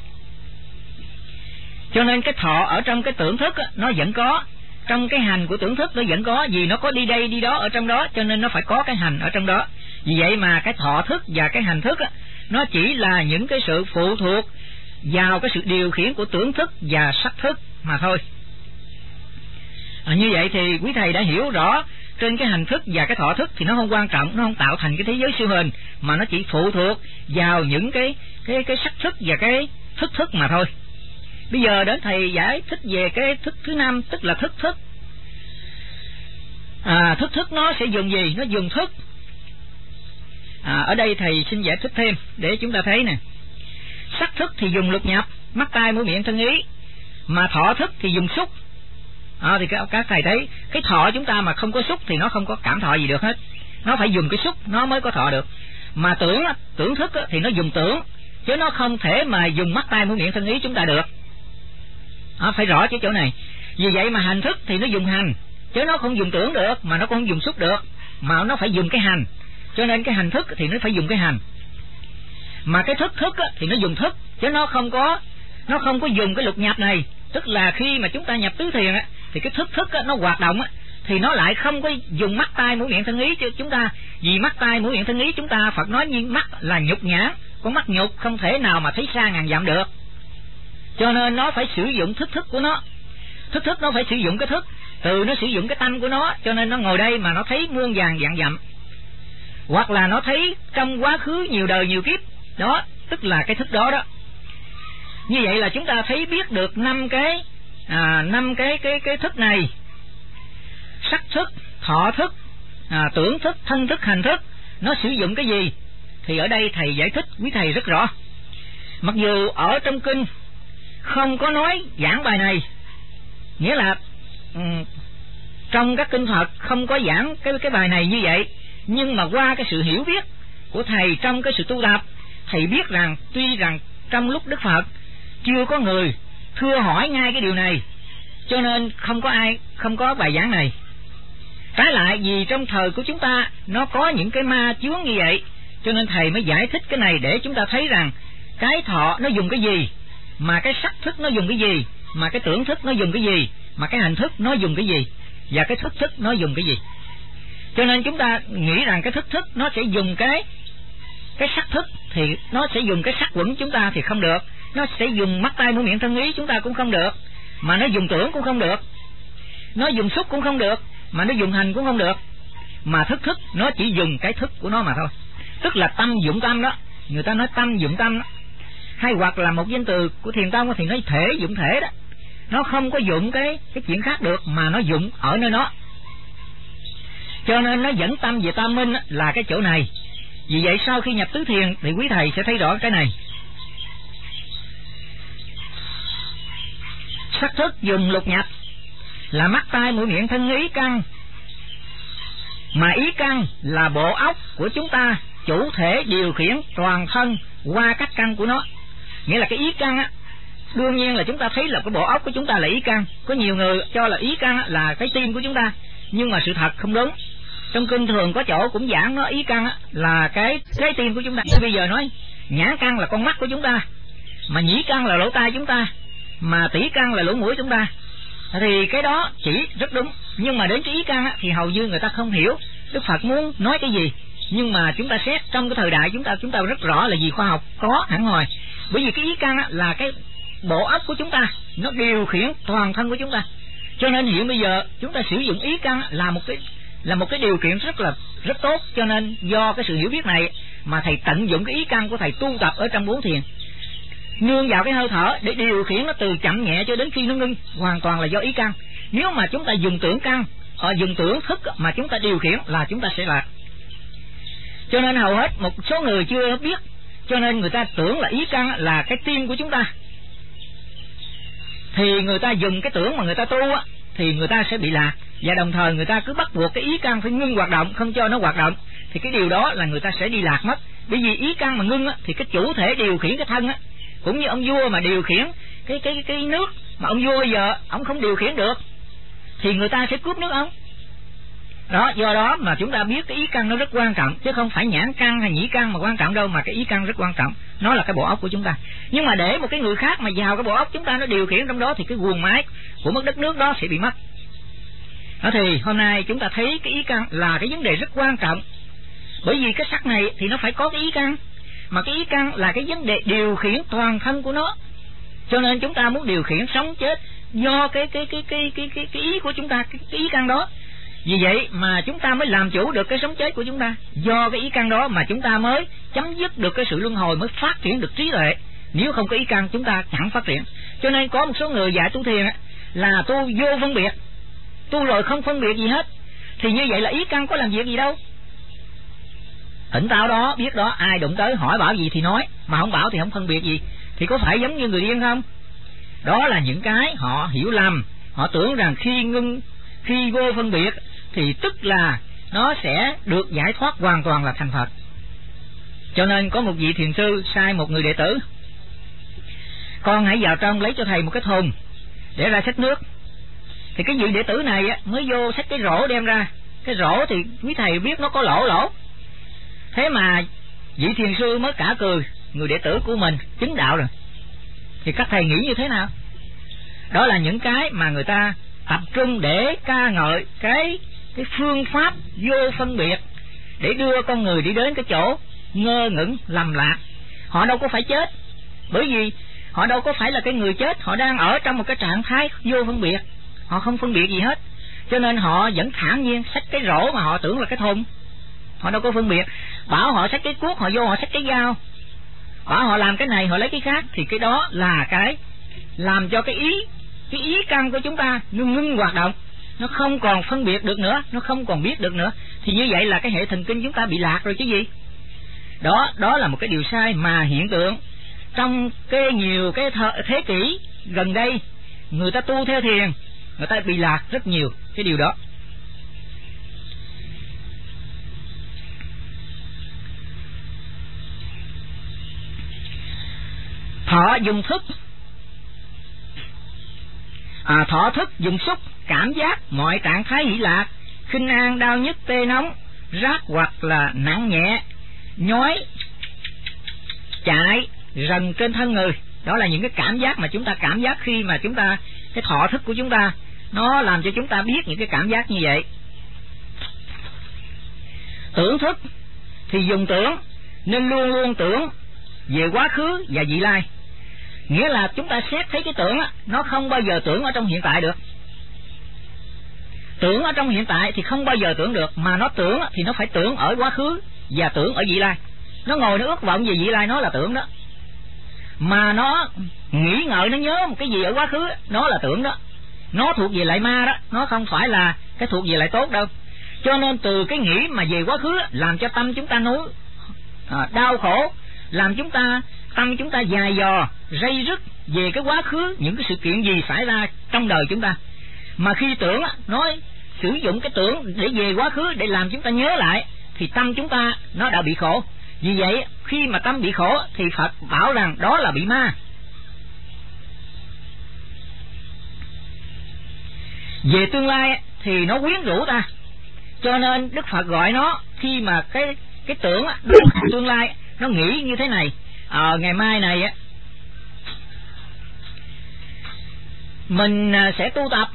Cho nên cái thọ ở trong cái tưởng thức nó vẫn có, trong cái hành của tưởng thức nó vẫn có, vì nó có đi đây đi đó ở trong đó, cho nên nó phải có cái hành ở trong đó. Vì vậy mà cái thọ thức và cái hành thức nó chỉ là những cái sự phụ thuộc vào cái sự điều khiển của tưởng thức và sắc thức mà thôi. Như vậy thì quý thầy đã hiểu rõ trên cái hành thức và cái thọ thức thì nó không quan trọng, nó không tạo thành cái thế giới siêu hình, mà nó chỉ phụ thuộc vào những cái sắc thức và cái thức thức mà thôi. Bây giờ đến thầy giải thích về cái thức thứ 5, tức là thức thức. Thức thức nó sẽ dùng gì? Nó dùng thức. Ở đây thầy xin giải thích thêm để chúng ta thấy nè. Sắc thức thì dùng lục nhập, mắt tai mũi miệng thân ý, mà thọ thức thì dùng xúc. Thì các thầy thấy cái thọ chúng ta mà không có xúc thì nó không có cảm thọ gì được hết, nó phải dùng cái xúc nó mới có thọ được. Mà tưởng thức thì nó dùng tưởng, chứ nó không thể mà dùng mắt tai mũi miệng thân ý chúng ta được. Phải rõ cái chỗ này. Vì vậy mà hành thức thì nó dùng hành, chứ nó không dùng tưởng được, mà nó cũng không dùng xúc được, mà nó phải dùng cái hành. Cho nên cái hành thức thì nó phải dùng cái hành. Mà cái thức thức thì nó dùng thức, chứ nó không có dùng cái lục nhập này. Tức là khi mà chúng ta nhập tứ thiền thì cái thức thức nó hoạt động thì nó lại không có dùng mắt tai mũi miệng thân ý cho chúng ta. Vì mắt tai mũi miệng thân ý chúng ta Phật nói như mắt là nhục nhãn, con mắt nhục không thể nào mà thấy xa ngàn dặm được, cho nên nó phải sử dụng thức thức của nó. Thức thức nó phải sử dụng cái thức, từ nó sử dụng cái tâm của nó, cho nên nó ngồi đây mà nó thấy muôn vàn vạn dặm, hoặc là nó thấy trong quá khứ nhiều đời nhiều kiếp đó, tức là cái thức đó đó. Như vậy là chúng ta thấy biết được năm cái thức này: sắc thức, thọ thức, tưởng thức, thân thức, hành thức. Nó sử dụng cái gì thì ở đây thầy giải thích quý thầy rất rõ. Mặc dù ở trong kinh không có nói giảng bài này, nghĩa là trong các kinh Phật không có giảng cái bài này như vậy, nhưng mà qua cái sự hiểu biết của thầy trong cái sự tu tập, thầy biết rằng tuy rằng trong lúc Đức Phật chưa có người thưa hỏi ngay cái điều này, cho nên không có bài giảng này. Trái lại vì trong thời của chúng ta nó có những cái ma chướng như vậy, cho nên thầy mới giải thích cái này để chúng ta thấy rằng cái thọ nó dùng cái gì, mà cái sắc thức nó dùng cái gì, mà cái tưởng thức nó dùng cái gì, mà cái hành thức nó dùng cái gì, và cái thức thức nó dùng cái gì. Cho nên chúng ta nghĩ rằng cái thức thức nó sẽ dùng cái sắc thức, thì nó sẽ dùng cái sắc quẩn chúng ta thì không được, nó sẽ dùng mắt tai mũi miệng thân ý chúng ta cũng không được, mà nó dùng tưởng cũng không được, nó dùng xúc cũng không được, mà nó dùng hành cũng không được. Mà thức thức nó chỉ dùng cái thức của nó mà thôi, tức là tâm dụng tâm đó, người ta nói tâm dụng tâm đó. Hay hoặc là một danh từ của thiền tông thì nói thể dụng thể đó, nó không có dụng cái chuyện khác được, mà nó dụng ở nơi nó. Cho nên nó dẫn tâm về tam minh là cái chỗ này. Vì vậy sau khi nhập tứ thiền thì quý thầy sẽ thấy rõ cái này. Sắc thức dùng lục nhập là mắt tai mũi miệng thân ý căn, mà ý căn là bộ óc của chúng ta chủ thể điều khiển toàn thân qua các căn của nó. Nghĩa là cái ý căn đương nhiên là chúng ta thấy là cái bộ óc của chúng ta là ý căn. Có nhiều người cho là ý căn là cái tim của chúng ta, nhưng mà sự thật không đúng. Trong kinh thường có chỗ cũng giảng nó ý căn là cái trái tim của chúng ta. Bây giờ nói nhãn căn là con mắt của chúng ta, mà nhĩ căn là lỗ tai chúng ta, mà tỷ căn là lỗ mũi chúng ta, thì cái đó chỉ rất đúng. Nhưng mà đến cái ý căn thì hầu như người ta không hiểu Đức Phật muốn nói cái gì. Nhưng mà chúng ta xét trong cái thời đại chúng ta rất rõ là gì khoa học có hẳn hồi. Bởi vì cái ý căn là cái bộ óc của chúng ta, nó điều khiển toàn thân của chúng ta. Cho nên hiện bây giờ chúng ta sử dụng ý căn là một cái điều kiện rất tốt. Cho nên do cái sự hiểu biết này mà thầy tận dụng cái ý căn của thầy tu tập ở trong 4 thiền, nương vào cái hơi thở để điều khiển nó từ chậm nhẹ cho đến khi nó ngưng, hoàn toàn là do ý căn. Nếu mà chúng ta dùng tưởng căn, dùng tưởng thức mà chúng ta điều khiển là chúng ta sẽ lạc. Cho nên hầu hết một số người chưa biết, cho nên người ta tưởng là ý căn là cái tim của chúng ta, thì người ta dùng cái tưởng mà người ta tu thì người ta sẽ bị lạc. Và đồng thời người ta cứ bắt buộc cái ý căn phải ngưng hoạt động, không cho nó hoạt động, thì cái điều đó là người ta sẽ đi lạc mất. Bởi vì ý căn mà ngưng thì cái chủ thể điều khiển cái thân cũng như ông vua mà điều khiển cái nước, mà ông vua bây giờ ông không điều khiển được thì người ta sẽ cướp nước ông. Đó, do đó mà chúng ta biết cái ý căn nó rất quan trọng, chứ không phải nhãn căn hay nhĩ căn mà quan trọng đâu, mà cái ý căn rất quan trọng. Nó là cái bộ óc của chúng ta. Nhưng mà để một cái người khác mà vào cái bộ óc chúng ta nó điều khiển trong đó thì cái guồng máy của mất đất nước đó sẽ bị mất. Đó, thì hôm nay chúng ta thấy cái ý căn là cái vấn đề rất quan trọng. Bởi vì cái sắc này thì nó phải có cái ý căn, mà cái ý căn là cái vấn đề điều khiển toàn thân của nó. Cho nên chúng ta muốn điều khiển sống chết do cái ý của chúng ta, cái ý căn đó. Vì vậy mà chúng ta mới làm chủ được cái sống chết của chúng ta. Do cái ý căn đó mà chúng ta mới chấm dứt được cái sự luân hồi, mới phát triển được trí tuệ. Nếu không có ý căn chúng ta chẳng phát triển. Cho nên có một số người dạy tu thiền là tu vô phân biệt, tu rồi không phân biệt gì hết. Thì như vậy là ý căn có làm việc gì đâu. Tỉnh táo đó, biết đó, ai đụng tới hỏi bảo gì thì nói, mà không bảo thì không phân biệt gì. Thì có phải giống như người điên không? Đó là những cái họ hiểu lầm. Họ tưởng rằng khi vô phân biệt thì tức là nó sẽ được giải thoát hoàn toàn là thành Phật. Cho nên có một vị thiền sư sai một người đệ tử: con hãy vào trong lấy cho thầy một cái thùng để ra xách nước. Thì cái vị đệ tử này mới vô xách cái rổ đem ra. Cái rổ thì quý thầy biết nó có lỗ. Thế mà vị thiền sư mới cả cười, người đệ tử của mình chứng đạo rồi. Thì các thầy nghĩ như thế nào? Đó là những cái mà người ta tập trung để ca ngợi cái phương pháp vô phân biệt, để đưa con người đi đến cái chỗ ngơ ngẩn lầm lạc. Họ đâu có phải chết, bởi vì họ đâu có phải là cái người chết. Họ đang ở trong một cái trạng thái vô phân biệt, họ không phân biệt gì hết. Cho nên họ vẫn thản nhiên xách cái rổ mà họ tưởng là cái thùng. Họ đâu có phân biệt. Bảo họ xách cái cuốc, họ vô họ xách cái dao. Bảo họ làm cái này, họ lấy cái khác. Thì cái đó là cái làm cho cái ý căn của chúng ta nó ngưng hoạt động, nó không còn phân biệt được nữa, nó không còn biết được nữa. Thì như vậy là cái hệ thần kinh chúng ta bị lạc rồi chứ gì. Đó là một cái điều sai mà hiện tượng trong nhiều cái thế kỷ gần đây, người ta tu theo thiền, người ta bị lạc rất nhiều cái điều đó. Thọ dùng thức, thọ thức dùng xúc, cảm giác mọi trạng thái hỷ lạc, khinh an, đau nhức, tê nóng, rát hoặc là nặng nhẹ, nhói, chạy, rần trên thân người. Đó là những cái cảm giác mà chúng ta cảm giác khi mà chúng ta, cái thọ thức của chúng ta nó làm cho chúng ta biết những cái cảm giác như vậy. Tưởng thức thì dùng tưởng, nên luôn luôn tưởng về quá khứ và vị lai. Nghĩa là chúng ta xét thấy cái tưởng nó không bao giờ tưởng ở trong hiện tại được. Tưởng ở trong hiện tại thì không bao giờ tưởng được, mà nó tưởng thì nó phải tưởng ở quá khứ và tưởng ở vị lai. Nó ngồi nó ước vọng về vị lai, nó là tưởng đó. Mà nó nghĩ ngợi, nó nhớ một cái gì ở quá khứ, nó là tưởng đó. Nó thuộc về lại ma đó, nó không phải là cái thuộc về lại tốt đâu. Cho nên từ cái nghĩ mà về quá khứ làm cho tâm chúng ta đau khổ, làm tâm chúng ta dài dò, ray rứt về cái quá khứ, những cái sự kiện gì xảy ra trong đời chúng ta. Mà khi tưởng, nói sử dụng cái tưởng để về quá khứ để làm chúng ta nhớ lại, thì tâm chúng ta nó đã bị khổ. Vì vậy khi mà tâm bị khổ thì Phật bảo rằng đó là bị ma. Về tương lai thì nó quyến rũ ta, Cho nên Đức Phật gọi nó, khi mà cái tưởng tương lai nó nghĩ như thế này: ngày mai này á mình sẽ tu tập,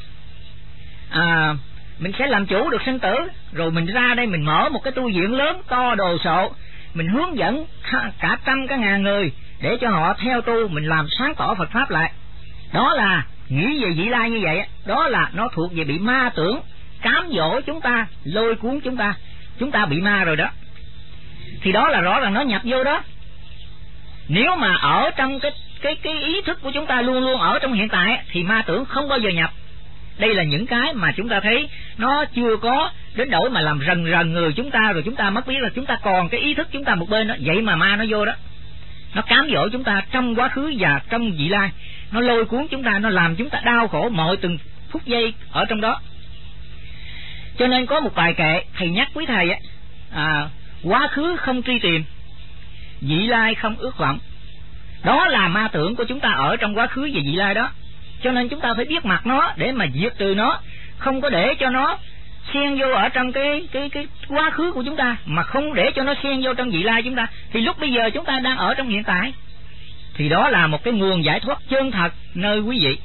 mình sẽ làm chủ được sinh tử, rồi mình ra đây mình mở một cái tu viện lớn to đồ sộ, mình hướng dẫn cả trăm cả ngàn người để cho họ theo tu, mình làm sáng tỏ Phật pháp lại. Đó là nghĩ về vị lai như vậy, đó là nó thuộc về bị ma tưởng cám dỗ chúng ta, lôi cuốn chúng ta bị ma rồi đó. Thì đó là rõ ràng nó nhập vô đó. Nếu mà ở trong cái ý thức của chúng ta luôn luôn ở trong hiện tại thì ma tưởng không bao giờ nhập. Đây là những cái mà chúng ta thấy nó chưa có đến đổi mà làm rần rần người chúng ta, rồi chúng ta mất biết là chúng ta còn cái ý thức chúng ta một bên đó, vậy mà ma nó vô đó. Nó cám dỗ chúng ta trong quá khứ và trong vị lai, nó lôi cuốn chúng ta, nó làm chúng ta đau khổ mọi từng phút giây ở trong đó. Cho nên có một bài kệ thầy nhắc quý thầy quá khứ không truy tìm, vị lai không ước vọng. Đó là ma tưởng của chúng ta ở trong quá khứ và vị lai đó. Cho nên chúng ta phải biết mặt nó để mà diệt trừ nó, không có để cho nó xen vô ở trong cái quá khứ của chúng ta, mà không để cho nó xen vô trong vị lai chúng ta. Thì lúc bây giờ chúng ta đang ở trong hiện tại, thì đó là một cái nguồn giải thoát chân thật nơi quý vị.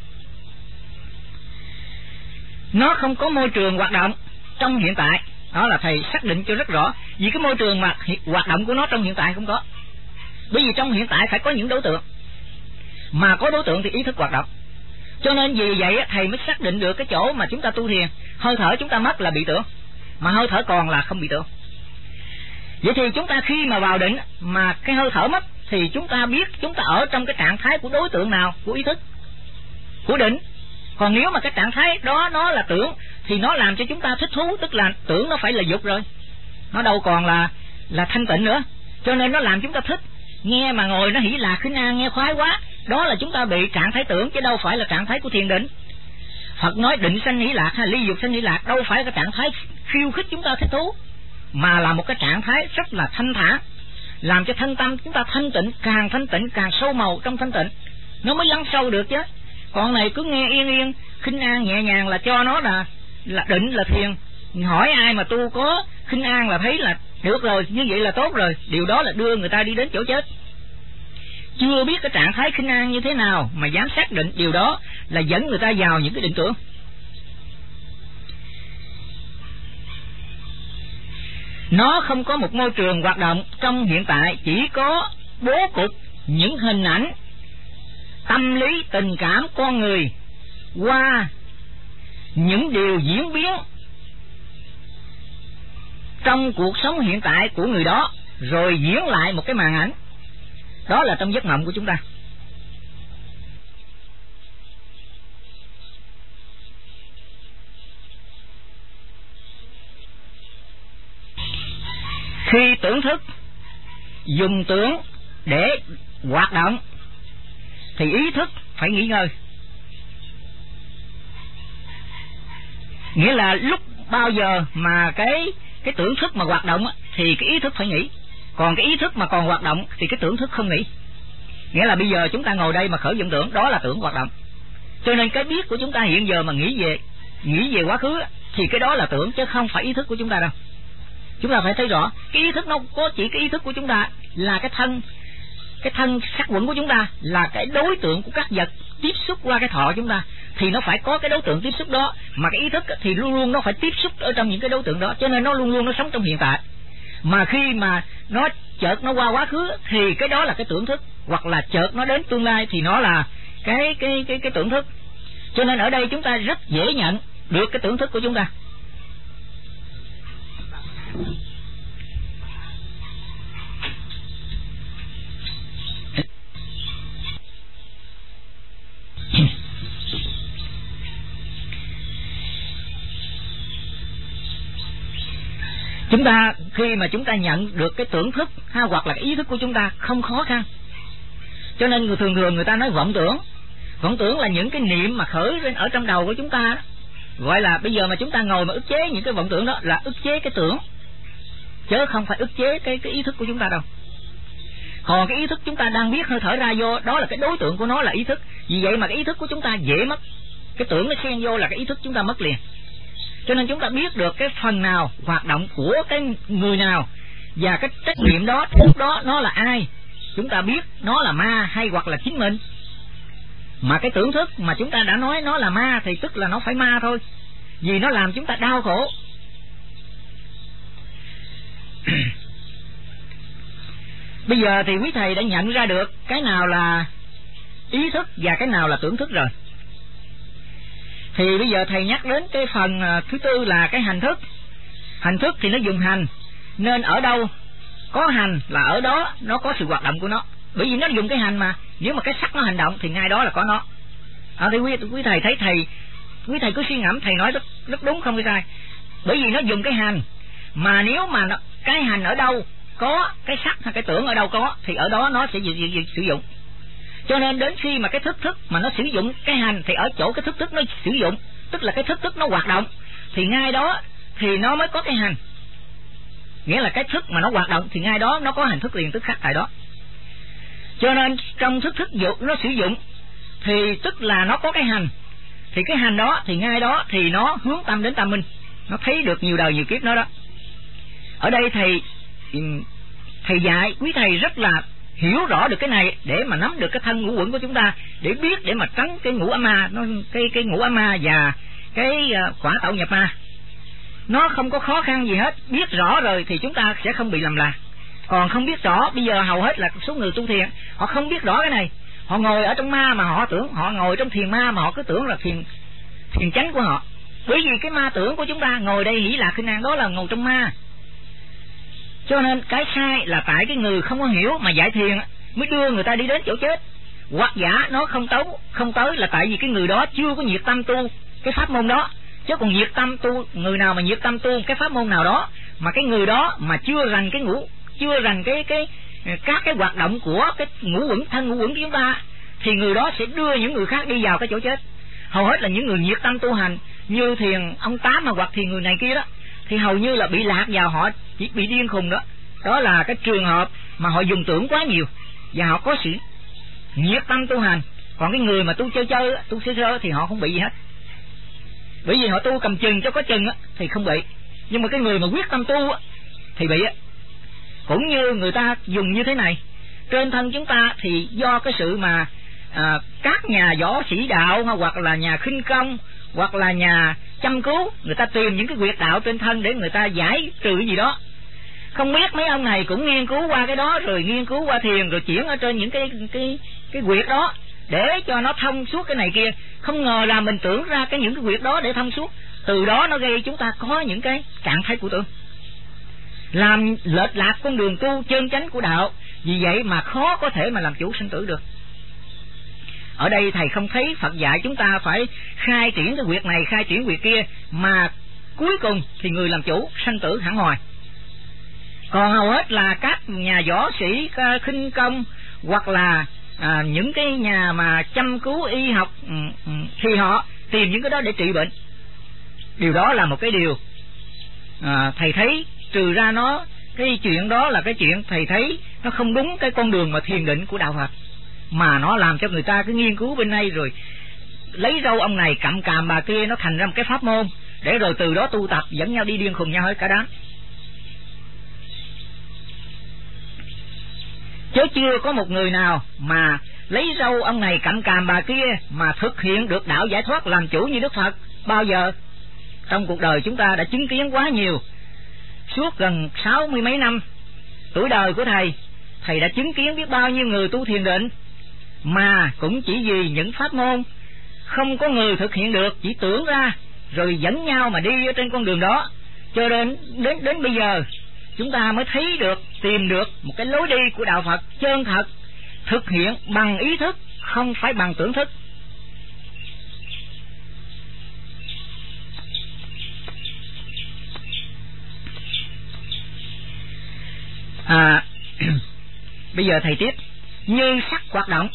Nó không có môi trường hoạt động trong hiện tại, đó là thầy xác định cho rất rõ. Vì cái môi trường mà hoạt động của nó trong hiện tại không có. Bởi vì trong hiện tại phải có những đối tượng, mà có đối tượng thì ý thức hoạt động. Cho nên vì vậy thầy mới xác định được cái chỗ mà chúng ta tu thiền, hơi thở chúng ta mất là bị tưởng, mà hơi thở còn là không bị tưởng. Vậy thì chúng ta khi mà vào định mà cái hơi thở mất thì chúng ta biết chúng ta ở trong cái trạng thái của đối tượng nào, của ý thức, của định. Còn nếu mà cái trạng thái đó nó là tưởng thì nó làm cho chúng ta thích thú, tức là tưởng nó phải là dục rồi, nó đâu còn là thanh tịnh nữa. Cho nên nó làm chúng ta thích, nghe mà ngồi nó hỷ lạc khinh an, nghe khoái quá, đó là chúng ta bị trạng thái tưởng chứ đâu phải là trạng thái của thiền định. Phật nói định sanh hỷ lạc hay ly dục sanh hỷ lạc đâu phải cái trạng thái khiêu khích chúng ta thích thú, mà là một cái trạng thái rất là thanh thản, làm cho thân tâm chúng ta thanh tịnh, càng sâu màu trong thanh tịnh nó mới lắng sâu được chứ. Còn này cứ nghe yên yên khinh an nhẹ nhàng là cho nó là định là thiền. Hỏi ai mà tu có khinh an là thấy là được rồi, như vậy là tốt rồi. Điều đó là đưa người ta đi đến chỗ chết. Chưa biết cái trạng thái khinh an như thế nào mà dám xác định điều đó là dẫn người ta vào những cái định tưởng. Nó không có một môi trường hoạt động trong hiện tại, chỉ có bố cục những hình ảnh tâm lý tình cảm con người qua những điều diễn biến trong cuộc sống hiện tại của người đó, rồi diễn lại một cái màn ảnh. Đó là trong giấc mộng của chúng ta. Khi tưởng thức dùng tưởng để hoạt động thì ý thức phải nghỉ ngơi. Nghĩa là lúc bao giờ mà cái tưởng thức mà hoạt động thì cái ý thức phải nghỉ. Còn cái ý thức mà còn hoạt động thì cái tưởng thức không nghỉ. Nghĩa là bây giờ chúng ta ngồi đây mà khởi vọng tưởng, đó là tưởng hoạt động. Cho nên cái biết của chúng ta hiện giờ mà nghĩ về quá khứ thì cái đó là tưởng, chứ không phải ý thức của chúng ta đâu. Chúng ta phải thấy rõ, cái ý thức nó có chỉ cái ý thức của chúng ta là cái thân sắc quẩn của chúng ta, là cái đối tượng của các vật tiếp xúc qua cái thọ chúng ta, thì nó phải có cái đối tượng tiếp xúc đó. Mà cái ý thức thì luôn luôn nó phải tiếp xúc ở trong những cái đối tượng đó, cho nên nó luôn luôn nó sống trong hiện tại. Mà khi mà nó chợt nó qua quá khứ thì cái đó là cái tưởng thức, hoặc là chợt nó đến tương lai thì nó là cái tưởng thức. Cho nên ở đây chúng ta rất dễ nhận được cái tưởng thức của chúng ta. Chúng ta khi mà chúng ta nhận được cái tưởng thức hoặc là cái ý thức của chúng ta không khó khăn. Cho nên thường người ta nói vọng tưởng là những cái niệm mà khởi lên ở trong đầu của chúng ta, gọi là bây giờ mà chúng ta ngồi mà ức chế những cái vọng tưởng đó là ức chế cái tưởng, chứ không phải ức chế cái ý thức của chúng ta đâu. Còn cái ý thức chúng ta đang biết hơi thở ra vô, đó là cái đối tượng của nó là ý thức. Vì vậy mà cái ý thức của chúng ta dễ mất. Cái tưởng nó xen vô là cái ý thức chúng ta mất liền. Cho nên chúng ta biết được cái phần nào hoạt động của cái người nào, và cái trách nhiệm đó lúc đó nó là ai. Chúng ta biết nó là ma hay hoặc là chính mình. Mà cái tưởng thức mà chúng ta đã nói nó là ma thì tức là nó phải ma thôi, vì nó làm chúng ta đau khổ. Bây giờ thì quý thầy đã nhận ra được cái nào là ý thức và cái nào là tưởng thức rồi. Thì bây giờ thầy nhắc đến cái phần thứ tư là cái hành thức. Hành thức thì nó dùng hành, nên ở đâu có hành là ở đó nó có sự hoạt động của nó. Bởi vì nó dùng cái hành mà, nếu mà cái sắc nó hành động thì ngay đó là có nó. Thì quý thầy thấy quý thầy cứ suy ngẫm, thầy nói rất đúng không sai. Bởi vì nó dùng cái hành, mà nếu mà cái hành ở đâu có, cái sắc hay cái tưởng ở đâu có, thì ở đó nó sẽ sử dụng. Cho nên đến khi mà cái thức mà nó sử dụng cái hành, thì ở chỗ cái thức nó sử dụng, tức là cái thức nó hoạt động, thì ngay đó thì nó mới có cái hành. Nghĩa là cái thức mà nó hoạt động thì ngay đó nó có hành thức liền tức khắc tại đó. Cho nên trong thức nó sử dụng thì tức là nó có cái hành, thì cái hành đó thì ngay đó thì nó hướng tâm đến tâm minh, nó thấy được nhiều đời nhiều kiếp nó đó. Ở đây thầy dạy quý thầy rất là hiểu rõ được cái này để mà nắm được cái thân ngũ uẩn của chúng ta, để biết để mà tránh cái ngũ ám ma, cái ngũ ám ma và cái quả tạo nhập ma. Nó không có khó khăn gì hết, biết rõ rồi thì chúng ta sẽ không bị lầm lạc. Còn không biết rõ, bây giờ hầu hết là số người tu thiền họ không biết rõ cái này, họ ngồi ở trong ma mà họ tưởng, họ ngồi trong thiền ma mà họ cứ tưởng là thiền chánh của họ. Bởi vì cái ma tưởng của chúng ta ngồi đây hỷ lạc khinh an đó là ngồi trong ma. Cho nên cái sai là tại cái người không có hiểu mà dạy thiền mới đưa người ta đi đến chỗ chết. Hoặc giả nó không tới là tại vì cái người đó chưa có nhiệt tâm tu cái pháp môn đó. Chứ còn nhiệt tâm tu, người nào mà nhiệt tâm tu cái pháp môn nào đó, mà cái người đó mà chưa rành các cái hoạt động của cái ngũ uẩn, thân ngũ uẩn của chúng ta, thì người đó sẽ đưa những người khác đi vào cái chỗ chết. Hầu hết là những người nhiệt tâm tu hành như thiền ông Tám hoặc thiền người này kia đó, thì hầu như là bị lạc vào, họ chỉ bị điên khùng đó. Đó là cái trường hợp mà họ dùng tưởng quá nhiều và họ có sự nhiệt tâm tu hành. Còn cái người mà tu chơi tu sơ thì họ không bị gì hết, bởi vì họ tu cầm chừng cho có chừng thì không bị. Nhưng mà cái người mà quyết tâm tu thì bị. Cũng như người ta dùng như thế này, trên thân chúng ta thì do cái sự mà các nhà võ sĩ đạo hoặc là nhà khinh công hoặc là nhà chăm cứu, người ta tìm những cái huyệt đạo trên thân để người ta giải trừ cái gì đó. Không biết mấy ông này cũng nghiên cứu qua cái đó, rồi nghiên cứu qua thiền, rồi chuyển ở trên những cái huyệt đó để cho nó thông suốt cái này kia. Không ngờ là mình tưởng ra những cái huyệt đó để thông suốt, từ đó nó gây chúng ta có những cái trạng thái của tưởng, làm lệch lạc con đường tu chân chánh của đạo. Vì vậy mà khó có thể mà làm chủ sinh tử được. Ở đây thầy không thấy Phật dạy chúng ta phải khai triển cái huyệt này, khai triển huyệt kia, mà cuối cùng thì người làm chủ sanh tử hẳn hoài. Còn hầu hết là các nhà võ sĩ khinh công hoặc là những cái nhà mà chăm cứu y học thì họ tìm những cái đó để trị bệnh. Điều đó là một cái điều thầy thấy trừ ra nó, cái chuyện đó là cái chuyện thầy thấy nó không đúng cái con đường mà thiền định của đạo Phật, mà nó làm cho người ta cứ nghiên cứu bên đây rồi lấy râu ông này cặm càm bà kia, nó thành ra một cái pháp môn để rồi từ đó tu tập dẫn nhau đi điên khùng nhau hết cả đám. Chứ chưa có một người nào mà lấy râu ông này cặm càm bà kia mà thực hiện được đạo giải thoát làm chủ như Đức Phật bao giờ. Trong cuộc đời chúng ta đã chứng kiến quá nhiều. Suốt gần 60 mấy năm tuổi đời của thầy đã chứng kiến biết bao nhiêu người tu thiền định mà cũng chỉ vì những pháp môn không có người thực hiện được, chỉ tưởng ra rồi dẫn nhau mà đi ở trên con đường đó. Cho đến bây giờ chúng ta mới thấy được, tìm được một cái lối đi của đạo Phật chân thật, thực hiện bằng ý thức, không phải bằng tưởng thức. Bây giờ thầy tiếp. Như sắc hoạt động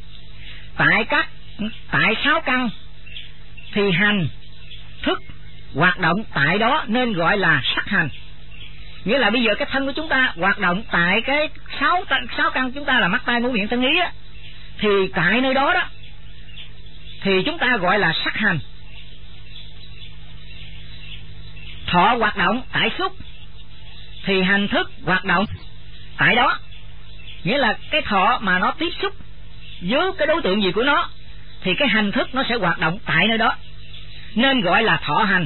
tại 6 căn thì hành thức hoạt động tại đó nên gọi là sắc hành. Nghĩa là bây giờ cái thân của chúng ta hoạt động tại cái 6 căn chúng ta là mắt tai mũi miệng thân ý á, thì tại nơi đó đó thì chúng ta gọi là sắc hành. thọ hoạt động tại xúc thì hành thức hoạt động tại đó. Nghĩa là cái thọ mà nó tiếp xúc với cái đối tượng gì của nó thì cái hành thức nó sẽ hoạt động tại nơi đó, nên gọi là thọ hành.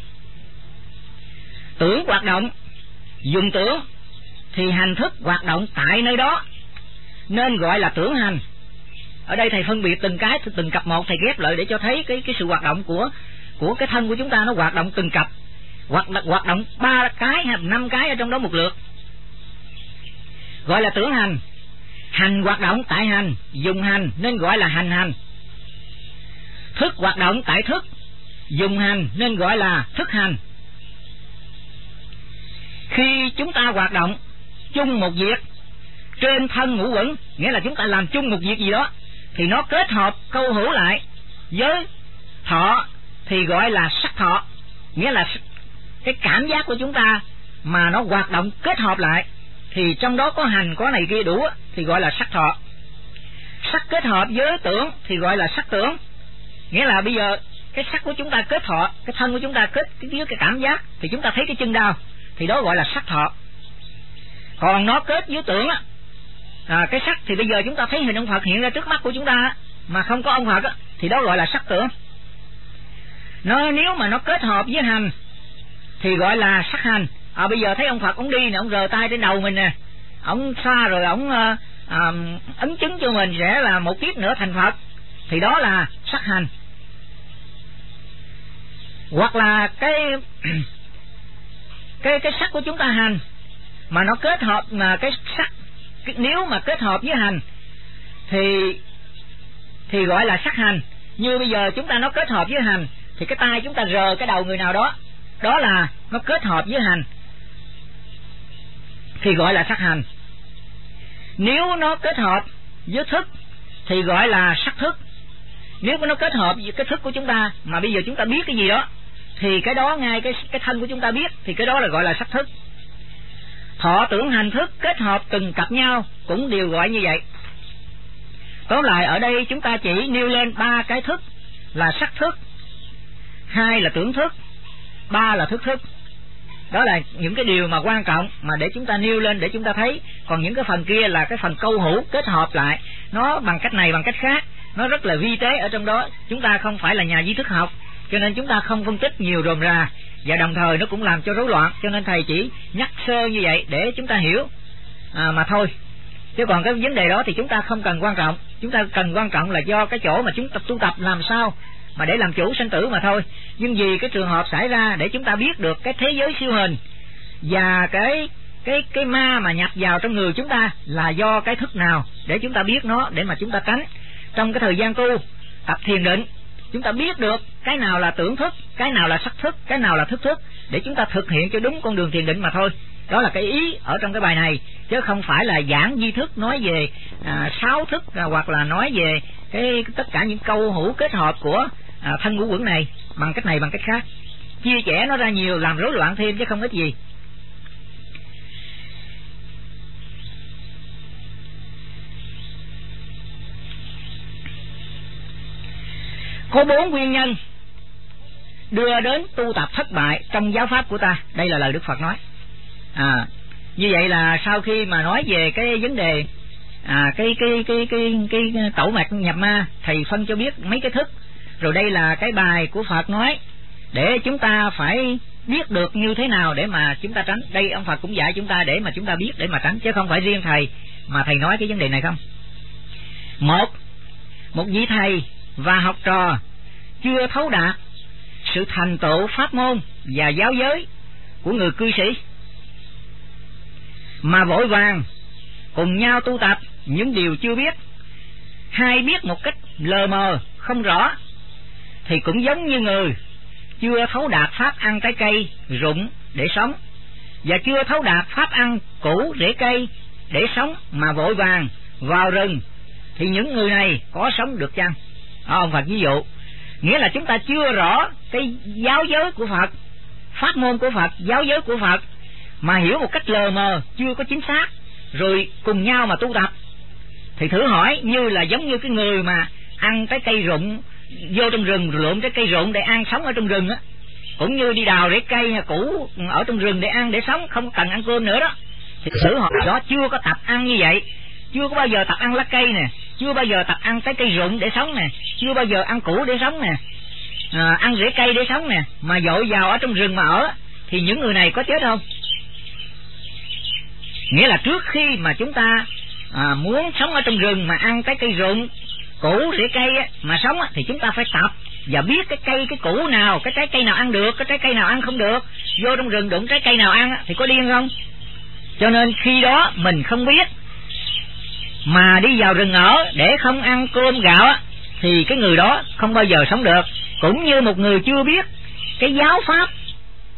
Tưởng hoạt động dùng tưởng thì hành thức hoạt động tại nơi đó, nên gọi là tưởng hành. Ở đây thầy phân biệt từng cặp một, thầy ghép lại để cho thấy cái sự hoạt động của cái thân của chúng ta, nó hoạt động từng cặp, hoạt động 3 cái hay 5 cái ở trong đó một lượt, gọi là tưởng hành. Hành hoạt động tại hành, dùng hành, nên gọi là hành hành. Thức hoạt động tại thức, dùng hành, nên gọi là thức hành. Khi chúng ta hoạt động chung một việc trên thân ngũ uẩn, nghĩa là chúng ta làm chung một việc gì đó, thì nó kết hợp câu hữu lại với thọ thì gọi là sắc thọ. Nghĩa là cái cảm giác của chúng ta mà nó hoạt động kết hợp lại, thì trong đó có hành, có này kia đủ, thì gọi là sắc thọ. Sắc kết hợp với tưởng thì gọi là sắc tưởng. Nghĩa là bây giờ cái sắc của chúng ta kết thọ, cái thân của chúng ta kết với cái cảm giác, thì chúng ta thấy cái chân đau, thì đó gọi là sắc thọ. Còn nó kết với tưởng cái sắc, thì bây giờ chúng ta thấy hình ông Phật hiện ra trước mắt của chúng ta mà không có ông Phật thì đó gọi là sắc tưởng. Nếu mà nó kết hợp với hành thì gọi là sắc hành. Bây giờ thấy ông Phật ông đi nè, ông rờ tay trên đầu mình nè, ông xoa rồi ông ấn chứng cho mình sẽ là một kiếp nữa thành Phật, thì đó là sắc hành. Hoặc là cái sắc của chúng ta hành mà nó kết hợp, mà cái sắc nếu mà kết hợp với hành thì gọi là sắc hành. Như bây giờ chúng ta nó kết hợp với hành thì cái tay chúng ta rờ cái đầu người nào đó, đó là nó kết hợp với hành thì gọi là sắc hành. Nếu nó kết hợp với thức thì gọi là sắc thức. Nếu nó kết hợp với cái thức của chúng ta mà bây giờ chúng ta biết cái gì đó thì cái đó ngay cái thân của chúng ta biết, thì cái đó là gọi là sắc thức. Thọ tưởng hành thức kết hợp từng cặp nhau cũng đều gọi như vậy. Tóm lại ở đây chúng ta chỉ nêu lên 3 cái thức là sắc thức, 2 là tưởng thức, 3 là thức thức. Đó là những cái điều mà quan trọng mà để chúng ta nêu lên để chúng ta thấy. Còn những cái phần kia là cái phần câu hữu kết hợp lại, nó bằng cách này bằng cách khác, nó rất là vi tế ở trong đó. Chúng ta không phải là nhà di thức học, cho nên chúng ta không phân tích nhiều rườm rà, và đồng thời nó cũng làm cho rối loạn, cho nên thầy chỉ nhắc sơ như vậy để chúng ta hiểu mà thôi. Chứ còn cái vấn đề đó thì chúng ta không cần quan trọng. Chúng ta cần quan trọng là do cái chỗ mà chúng ta tu tập làm sao mà để làm chủ sanh tử mà thôi. Nhưng vì cái trường hợp xảy ra để chúng ta biết được cái thế giới siêu hình và cái ma mà nhập vào trong người chúng ta là do cái thức nào, để chúng ta biết nó, để mà chúng ta tránh trong cái thời gian tu tập thiền định. Chúng ta biết được cái nào là tưởng thức, cái nào là sắc thức, cái nào là thức thức, để chúng ta thực hiện cho đúng con đường thiền định mà thôi. Đó là cái ý ở trong cái bài này, chứ không phải là giảng di thức nói về 6 thức, hoặc là nói về tất cả những câu hữu kết hợp của thân ngũ uẩn này bằng cách này bằng cách khác. Chia sẻ nó ra nhiều làm rối loạn thêm chứ không ít gì. Có 4 nguyên nhân đưa đến tu tập thất bại trong giáo pháp của ta. Đây là lời Đức Phật nói. Như vậy là sau khi mà nói về cái vấn đề cái tẩu mạch nhập ma, thầy phân cho biết mấy cái thức. Rồi đây là cái bài của Phật nói để chúng ta phải biết được như thế nào để mà chúng ta tránh. Đây ông Phật cũng dạy chúng ta để mà chúng ta biết để mà tránh, chứ không phải riêng thầy mà thầy nói cái vấn đề này không. Một vị thầy và học trò chưa thấu đạt sự thành tựu pháp môn và giáo giới của người cư sĩ, mà vội vàng cùng nhau tu tập những điều chưa biết, hay biết một cách lờ mờ không rõ, thì cũng giống như người chưa thấu đạt pháp ăn trái cây rụng để sống, và chưa thấu đạt pháp ăn củ rễ cây để sống mà vội vàng vào rừng, thì những người này có sống được chăng? Ông Phật ví dụ, nghĩa là chúng ta chưa rõ cái giáo giới của Phật, pháp môn của Phật, giáo giới của Phật, mà hiểu một cách lờ mờ, chưa có chính xác, rồi cùng nhau mà tu tập, thì thử hỏi như là giống như cái người mà ăn trái cây rụng vô trong rừng, rồi lượm trái cây rụng để ăn sống ở trong rừng á, cũng như đi đào rễ cây hay củ ở trong rừng để ăn để sống, không cần ăn cơm nữa đó. Thì sử họ đó chưa có tập ăn như vậy, chưa có bao giờ tập ăn lá cây nè, chưa bao giờ tập ăn cái cây rụng để sống nè, chưa bao giờ ăn củ để sống nè, ăn rễ cây để sống nè, mà dội vào ở trong rừng mà ở, thì những người này có chết không? Nghĩa là trước khi mà chúng ta muốn sống ở trong rừng mà ăn cái cây rụng, củ, rễ cây mà sống thì chúng ta phải tập và biết cái củ nào, cái trái cây nào ăn được, cái trái cây nào ăn không được. Vô trong rừng đụng trái cây nào ăn thì có điên không? Cho nên khi đó mình không biết mà đi vào rừng ở để không ăn cơm gạo thì cái người đó không bao giờ sống được. Cũng như một người chưa biết cái giáo pháp